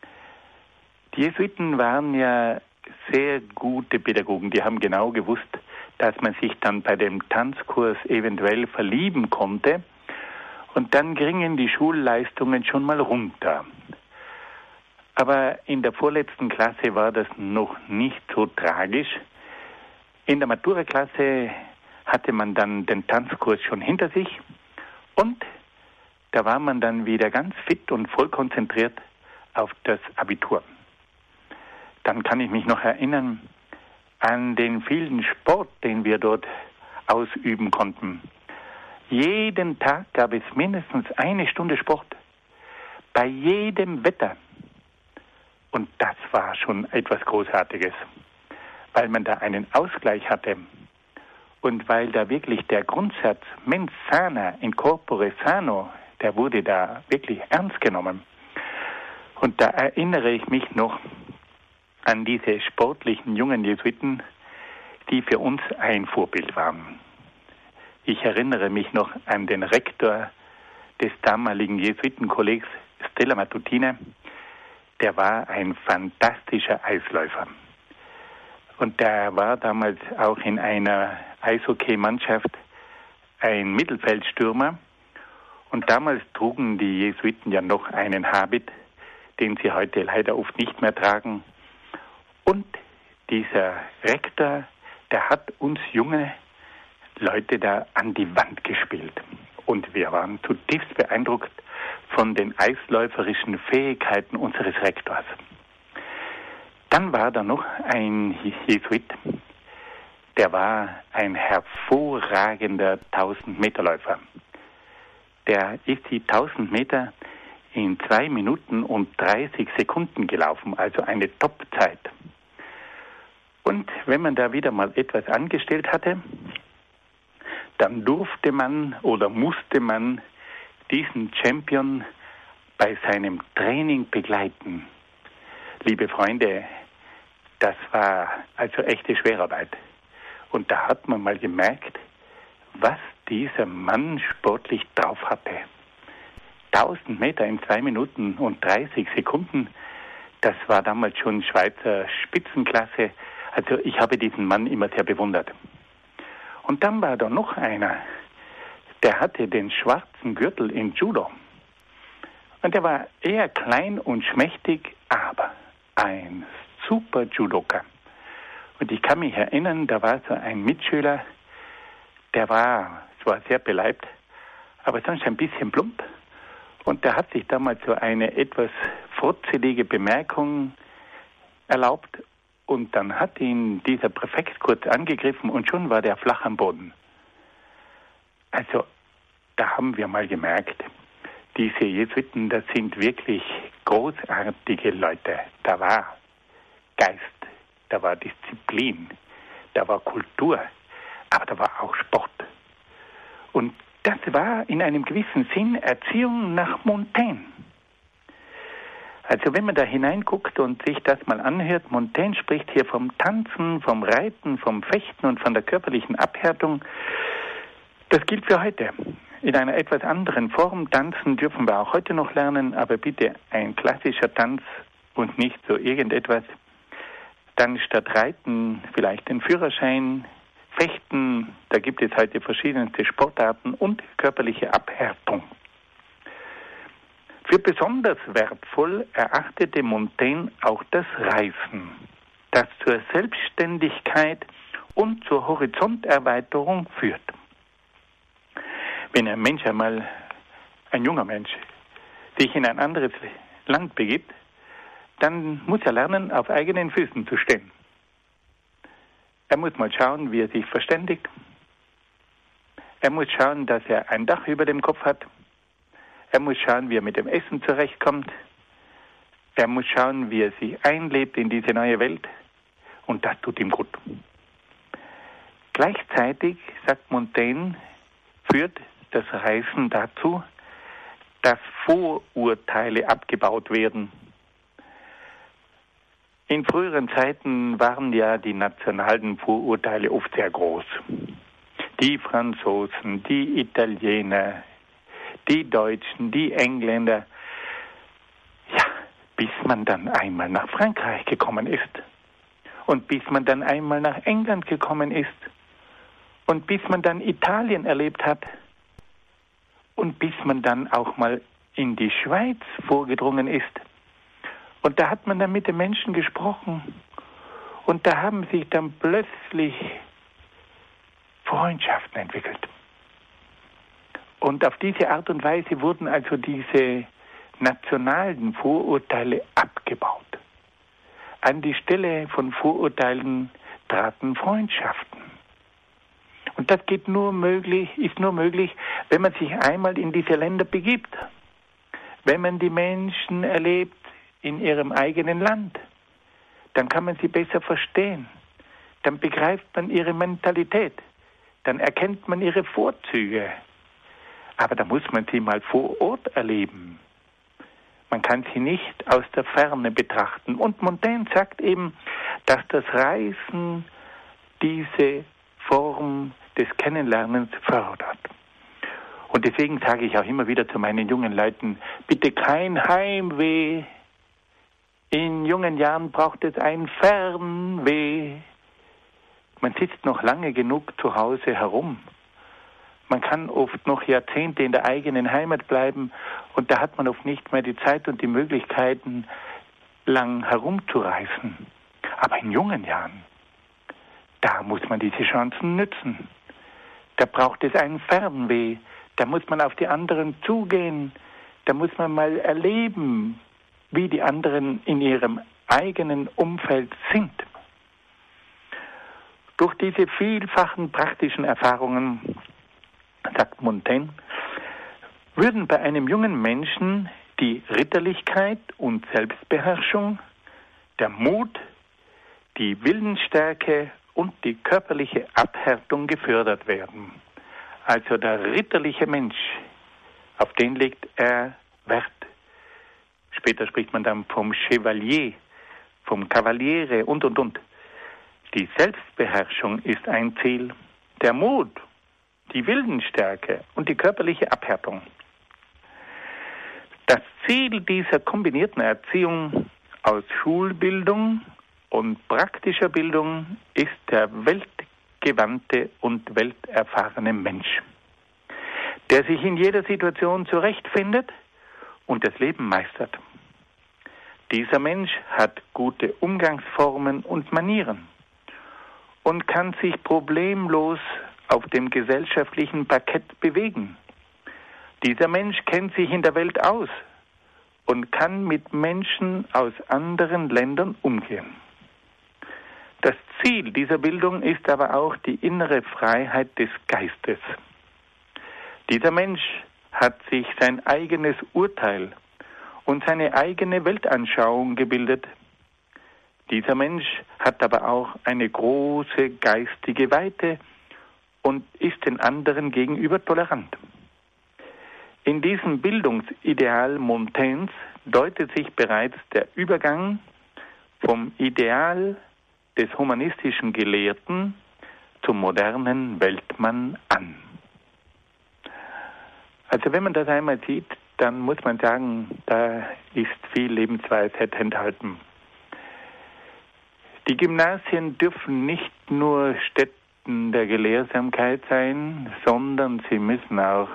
Die Jesuiten waren ja sehr gute Pädagogen, die haben genau gewusst, dass man sich dann bei dem Tanzkurs eventuell verlieben konnte und dann gingen die Schulleistungen schon mal runter. Aber in der vorletzten Klasse war das noch nicht so tragisch. In der Matura-Klasse hatte man dann den Tanzkurs schon hinter sich und da war man dann wieder ganz fit und voll konzentriert auf das Abitur. Dann kann ich mich noch erinnern an den vielen Sport, den wir dort ausüben konnten. Jeden Tag gab es mindestens eine Stunde Sport, bei jedem Wetter. Und das war schon etwas Großartiges, weil man da einen Ausgleich hatte und weil da wirklich der Grundsatz mens sana in corpore sano, der wurde da wirklich ernst genommen. Und da erinnere ich mich noch an diese sportlichen jungen Jesuiten, die für uns ein Vorbild waren. Ich erinnere mich noch an den Rektor des damaligen Jesuitenkollegs Stella Matutine. Der war ein fantastischer Eisläufer. Und der war damals auch in einer Eishockey-Mannschaft ein Mittelfeldstürmer. Und damals trugen die Jesuiten ja noch einen Habit, den sie heute leider oft nicht mehr tragen. Und dieser Rektor, der hat uns junge Leute da an die Wand gespielt. Und wir waren zutiefst beeindruckt von den eisläuferischen Fähigkeiten unseres Rektors. Dann war da noch ein Jesuit, der war ein hervorragender 1000-Meter-Läufer. Der ist die 1000 Meter in 2 Minuten und 30 Sekunden gelaufen, also eine Top-Zeit. Und wenn man da wieder mal etwas angestellt hatte, dann durfte man oder musste man diesen Champion bei seinem Training begleiten. Liebe Freunde, das war also echte Schwerarbeit. Und da hat man mal gemerkt, was dieser Mann sportlich drauf hatte. 1000 Meter in 2 Minuten und 30 Sekunden, das war damals schon Schweizer Spitzenklasse. Also ich habe diesen Mann immer sehr bewundert. Und dann war da noch einer, der hatte den schwarzen Gürtel in Judo. Und der war eher klein und schmächtig, aber ein super Judoka. Und ich kann mich erinnern, da war so ein Mitschüler, der war zwar sehr beleibt, aber sonst ein bisschen plump. Und der hat sich damals so eine etwas frotzelige Bemerkung erlaubt. Und dann hat ihn dieser Präfekt kurz angegriffen und schon war der flach am Boden. Also, da haben wir mal gemerkt, diese Jesuiten, das sind wirklich großartige Leute. Da war Geist, da war Disziplin, da war Kultur, aber da war auch Sport. Und das war in einem gewissen Sinn Erziehung nach Montaigne. Also wenn man da hineinguckt und sich das mal anhört, Montaigne spricht hier vom Tanzen, vom Reiten, vom Fechten und von der körperlichen Abhärtung. Das gilt für heute. In einer etwas anderen Form. Tanzen dürfen wir auch heute noch lernen, aber bitte ein klassischer Tanz und nicht so irgendetwas. Dann statt Reiten vielleicht den Führerschein, Fechten, da gibt es heute verschiedenste Sportarten und körperliche Abhärtung. Für besonders wertvoll erachtete Montaigne auch das Reisen, das zur Selbstständigkeit und zur Horizonterweiterung führt. Wenn ein Mensch einmal, ein junger Mensch, sich in ein anderes Land begibt, dann muss er lernen, auf eigenen Füßen zu stehen. Er muss mal schauen, wie er sich verständigt. Er muss schauen, dass er ein Dach über dem Kopf hat. Er muss schauen, wie er mit dem Essen zurechtkommt. Er muss schauen, wie er sich einlebt in diese neue Welt. Und das tut ihm gut. Gleichzeitig, sagt Montaigne, führt das Reisen dazu, dass Vorurteile abgebaut werden. In früheren Zeiten waren ja die nationalen Vorurteile oft sehr groß. Die Franzosen, die Italiener, die Deutschen, die Engländer. Ja, bis man dann einmal nach Frankreich gekommen ist. Und bis man dann einmal nach England gekommen ist. Und bis man dann Italien erlebt hat. Und bis man dann auch mal in die Schweiz vorgedrungen ist. Und da hat man dann mit den Menschen gesprochen. Und da haben sich dann plötzlich Freundschaften entwickelt. Und auf diese Art und Weise wurden also diese nationalen Vorurteile abgebaut. An die Stelle von Vorurteilen traten Freundschaften. Und das ist nur möglich, wenn man sich einmal in diese Länder begibt. Wenn man die Menschen erlebt in ihrem eigenen Land, dann kann man sie besser verstehen. Dann begreift man ihre Mentalität. Dann erkennt man ihre Vorzüge. Aber da muss man sie mal vor Ort erleben. Man kann sie nicht aus der Ferne betrachten. Und Montaigne sagt eben, dass das Reisen diese Form des Kennenlernens fördert. Und deswegen sage ich auch immer wieder zu meinen jungen Leuten, bitte kein Heimweh. In jungen Jahren braucht es ein Fernweh. Man sitzt noch lange genug zu Hause herum. Man kann oft noch Jahrzehnte in der eigenen Heimat bleiben und da hat man oft nicht mehr die Zeit und die Möglichkeiten, lang herumzureisen. Aber in jungen Jahren, da muss man diese Chancen nützen. Da braucht es einen Fernweh. Da muss man auf die anderen zugehen. Da muss man mal erleben, wie die anderen in ihrem eigenen Umfeld sind. Durch diese vielfachen praktischen Erfahrungen, sagt Montaigne, würden bei einem jungen Menschen die Ritterlichkeit und Selbstbeherrschung, der Mut, die Willensstärke und die körperliche Abhärtung gefördert werden. Also der ritterliche Mensch, auf den legt er Wert. Später spricht man dann vom Chevalier, vom Kavaliere und. Die Selbstbeherrschung ist ein Ziel. Der Mut, die Willensstärke und die körperliche Abhärtung. Das Ziel dieser kombinierten Erziehung aus Schulbildung und praktischer Bildung ist der weltgewandte und welterfahrene Mensch, der sich in jeder Situation zurechtfindet und das Leben meistert. Dieser Mensch hat gute Umgangsformen und Manieren und kann sich problemlos auf dem gesellschaftlichen Parkett bewegen. Dieser Mensch kennt sich in der Welt aus und kann mit Menschen aus anderen Ländern umgehen. Das Ziel dieser Bildung ist aber auch die innere Freiheit des Geistes. Dieser Mensch hat sich sein eigenes Urteil und seine eigene Weltanschauung gebildet. Dieser Mensch hat aber auch eine große geistige Weite und ist den anderen gegenüber tolerant. In diesem Bildungsideal Montaignes deutet sich bereits der Übergang vom Ideal des humanistischen Gelehrten zum modernen Weltmann an. Also wenn man das einmal sieht, dann muss man sagen, da ist viel Lebensweisheit enthalten. Die Gymnasien dürfen nicht nur Stätten der Gelehrsamkeit sein, sondern sie müssen auch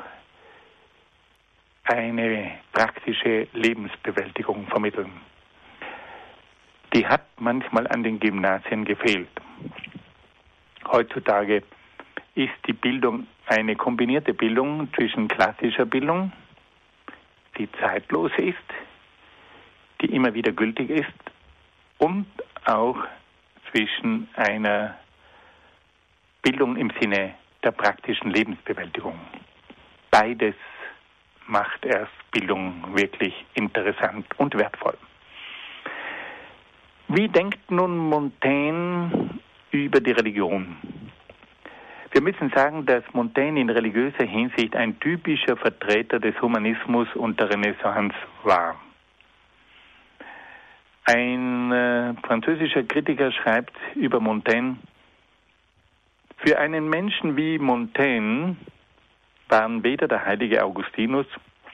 eine praktische Lebensbewältigung vermitteln. Die hat manchmal an den Gymnasien gefehlt. Heutzutage ist die Bildung eine kombinierte Bildung zwischen klassischer Bildung, die zeitlos ist, die immer wieder gültig ist, und auch zwischen einer Bildung im Sinne der praktischen Lebensbewältigung. Beides macht erst Bildung wirklich interessant und wertvoll. Wie denkt nun Montaigne über die Religion? Wir müssen sagen, dass Montaigne in religiöser Hinsicht ein typischer Vertreter des Humanismus und der Renaissance war. Ein französischer Kritiker schreibt über Montaigne: Für einen Menschen wie Montaigne waren weder der heilige Augustinus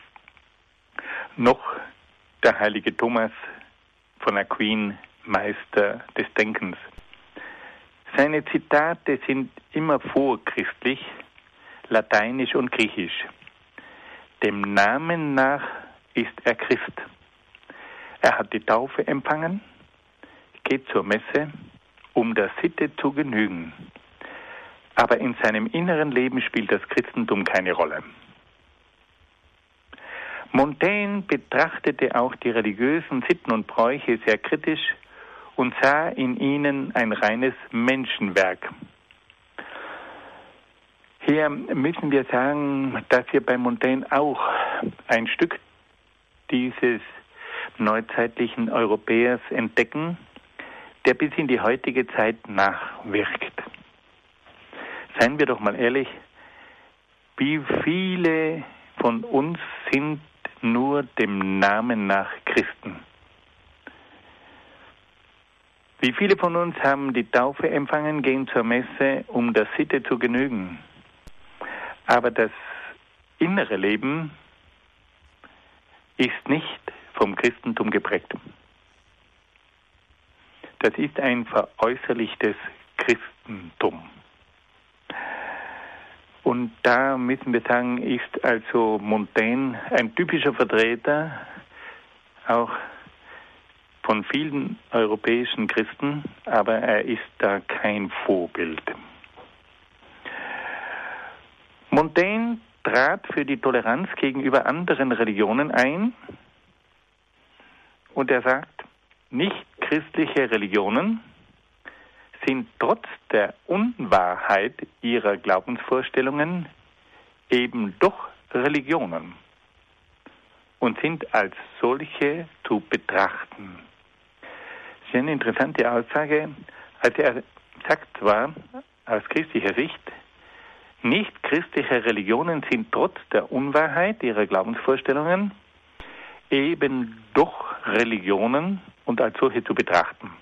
noch der heilige Thomas von Aquin Meister des Denkens. Seine Zitate sind immer vorchristlich, lateinisch und griechisch. Dem Namen nach ist er Christ. Er hat die Taufe empfangen, geht zur Messe, um der Sitte zu genügen. Aber in seinem inneren Leben spielt das Christentum keine Rolle. Montaigne betrachtete auch die religiösen Sitten und Bräuche sehr kritisch und sah in ihnen ein reines Menschenwerk. Hier müssen wir sagen, dass wir bei Montaigne auch ein Stück dieses neuzeitlichen Europäers entdecken, der bis in die heutige Zeit nachwirkt. Seien wir doch mal ehrlich, wie viele von uns sind nur dem Namen nach Christen? Wie viele von uns haben die Taufe empfangen, gehen zur Messe, um der Sitte zu genügen? Aber das innere Leben ist nicht vom Christentum geprägt. Das ist ein veräußerlichtes Christentum. Und da müssen wir sagen, ist also Montaigne ein typischer Vertreter auch von vielen europäischen Christen, aber er ist da kein Vorbild. Montaigne trat für die Toleranz gegenüber anderen Religionen ein und er sagt, nicht-christliche Religionen sind trotz der Unwahrheit ihrer Glaubensvorstellungen eben doch Religionen und sind als solche zu betrachten. Das ist eine interessante Aussage. Also er sagt zwar aus christlicher Sicht, nicht-christliche Religionen sind trotz der Unwahrheit ihrer Glaubensvorstellungen eben doch Religionen und als solche zu betrachten.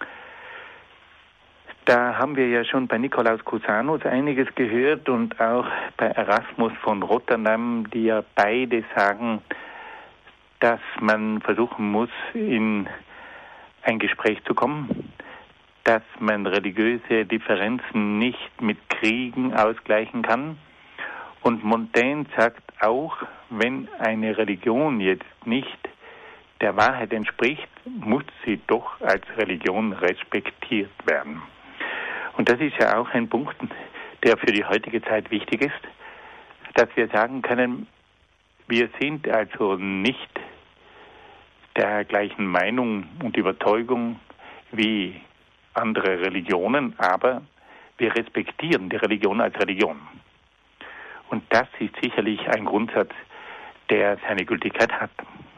Da haben wir ja schon bei Nikolaus Cusanus einiges gehört und auch bei Erasmus von Rotterdam, die ja beide sagen, dass man versuchen muss, in ein Gespräch zu kommen, dass man religiöse Differenzen nicht mit Kriegen ausgleichen kann. Und Montaigne sagt auch, wenn eine Religion jetzt nicht der Wahrheit entspricht, muss sie doch als Religion respektiert werden. Und das ist ja auch ein Punkt, der für die heutige Zeit wichtig ist, dass wir sagen können, wir sind also nicht der gleichen Meinung und Überzeugung wie andere Religionen, aber wir respektieren die Religion als Religion. Und das ist sicherlich ein Grundsatz, der seine Gültigkeit hat.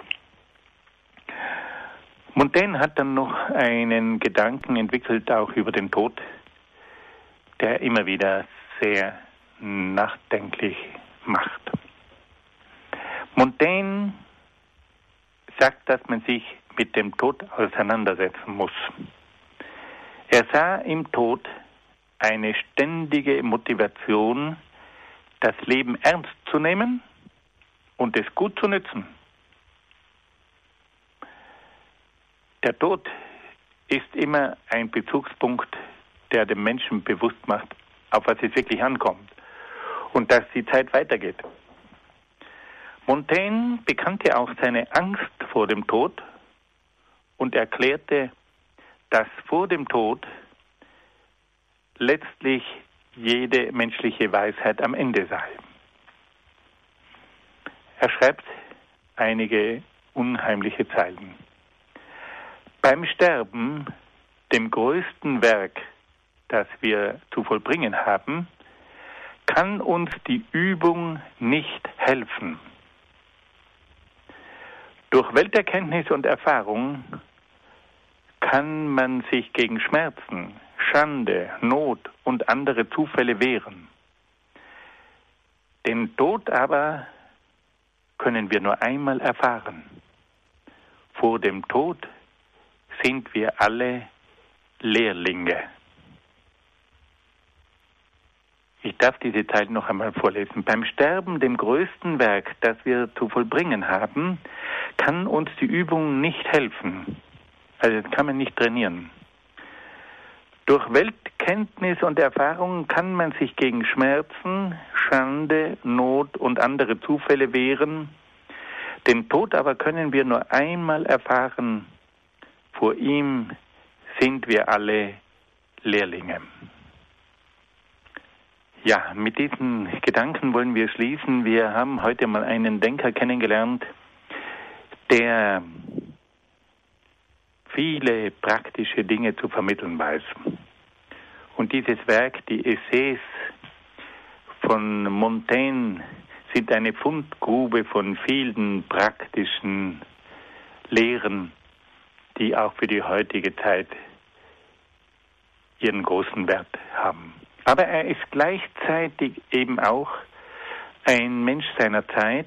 Montaigne hat dann noch einen Gedanken entwickelt, auch über den Tod, der immer wieder sehr nachdenklich macht. Montaigne sagt, dass man sich mit dem Tod auseinandersetzen muss. Er sah im Tod eine ständige Motivation, das Leben ernst zu nehmen und es gut zu nützen. Der Tod ist immer ein Bezugspunkt, der dem Menschen bewusst macht, auf was es wirklich ankommt und dass die Zeit weitergeht. Montaigne bekannte auch seine Angst vor dem Tod und erklärte, dass vor dem Tod letztlich jede menschliche Weisheit am Ende sei. Er schreibt einige unheimliche Zeilen. Beim Sterben, dem größten Werk, das wir zu vollbringen haben, kann uns die Übung nicht helfen. Durch Welterkenntnis und Erfahrung kann man sich gegen Schmerzen, Schande, Not und andere Zufälle wehren. Den Tod aber können wir nur einmal erfahren. Vor dem Tod sind wir alle Lehrlinge. Ich darf diese Zeilen noch einmal vorlesen. Beim Sterben, dem größten Werk, das wir zu vollbringen haben, kann uns die Übung nicht helfen. Also das kann man nicht trainieren. Durch Weltkenntnis und Erfahrung kann man sich gegen Schmerzen, Schande, Not und andere Zufälle wehren. Den Tod aber können wir nur einmal erfahren. Vor ihm sind wir alle Lehrlinge. Ja, mit diesen Gedanken wollen wir schließen. Wir haben heute mal einen Denker kennengelernt, der viele praktische Dinge zu vermitteln weiß. Und dieses Werk, die Essays von Montaigne, sind eine Fundgrube von vielen praktischen Lehren, die auch für die heutige Zeit ihren großen Wert haben. Aber er ist gleichzeitig eben auch ein Mensch seiner Zeit.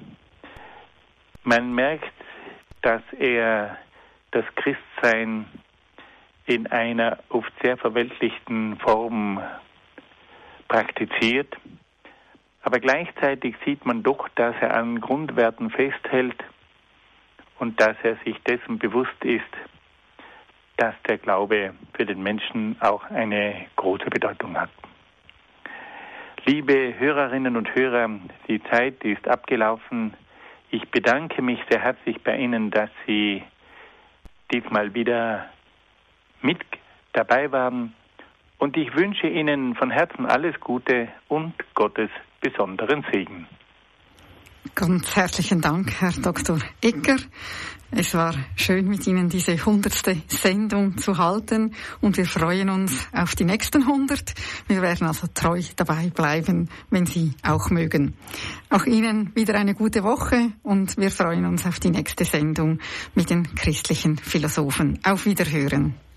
Man merkt, dass er das Christsein in einer oft sehr verweltlichten Form praktiziert. Aber gleichzeitig sieht man doch, dass er an Grundwerten festhält und dass er sich dessen bewusst ist, dass der Glaube für den Menschen auch eine große Bedeutung hat. Liebe Hörerinnen und Hörer, die Zeit ist abgelaufen. Ich bedanke mich sehr herzlich bei Ihnen, dass Sie diesmal wieder mit dabei waren. Und ich wünsche Ihnen von Herzen alles Gute und Gottes besonderen Segen. Ganz herzlichen Dank, Herr Dr. Egger. Es war schön, mit Ihnen diese 100. Sendung zu halten und wir freuen uns auf die nächsten 100. Wir werden also treu dabei bleiben, wenn Sie auch mögen. Auch Ihnen wieder eine gute Woche und wir freuen uns auf die nächste Sendung mit den christlichen Philosophen. Auf Wiederhören.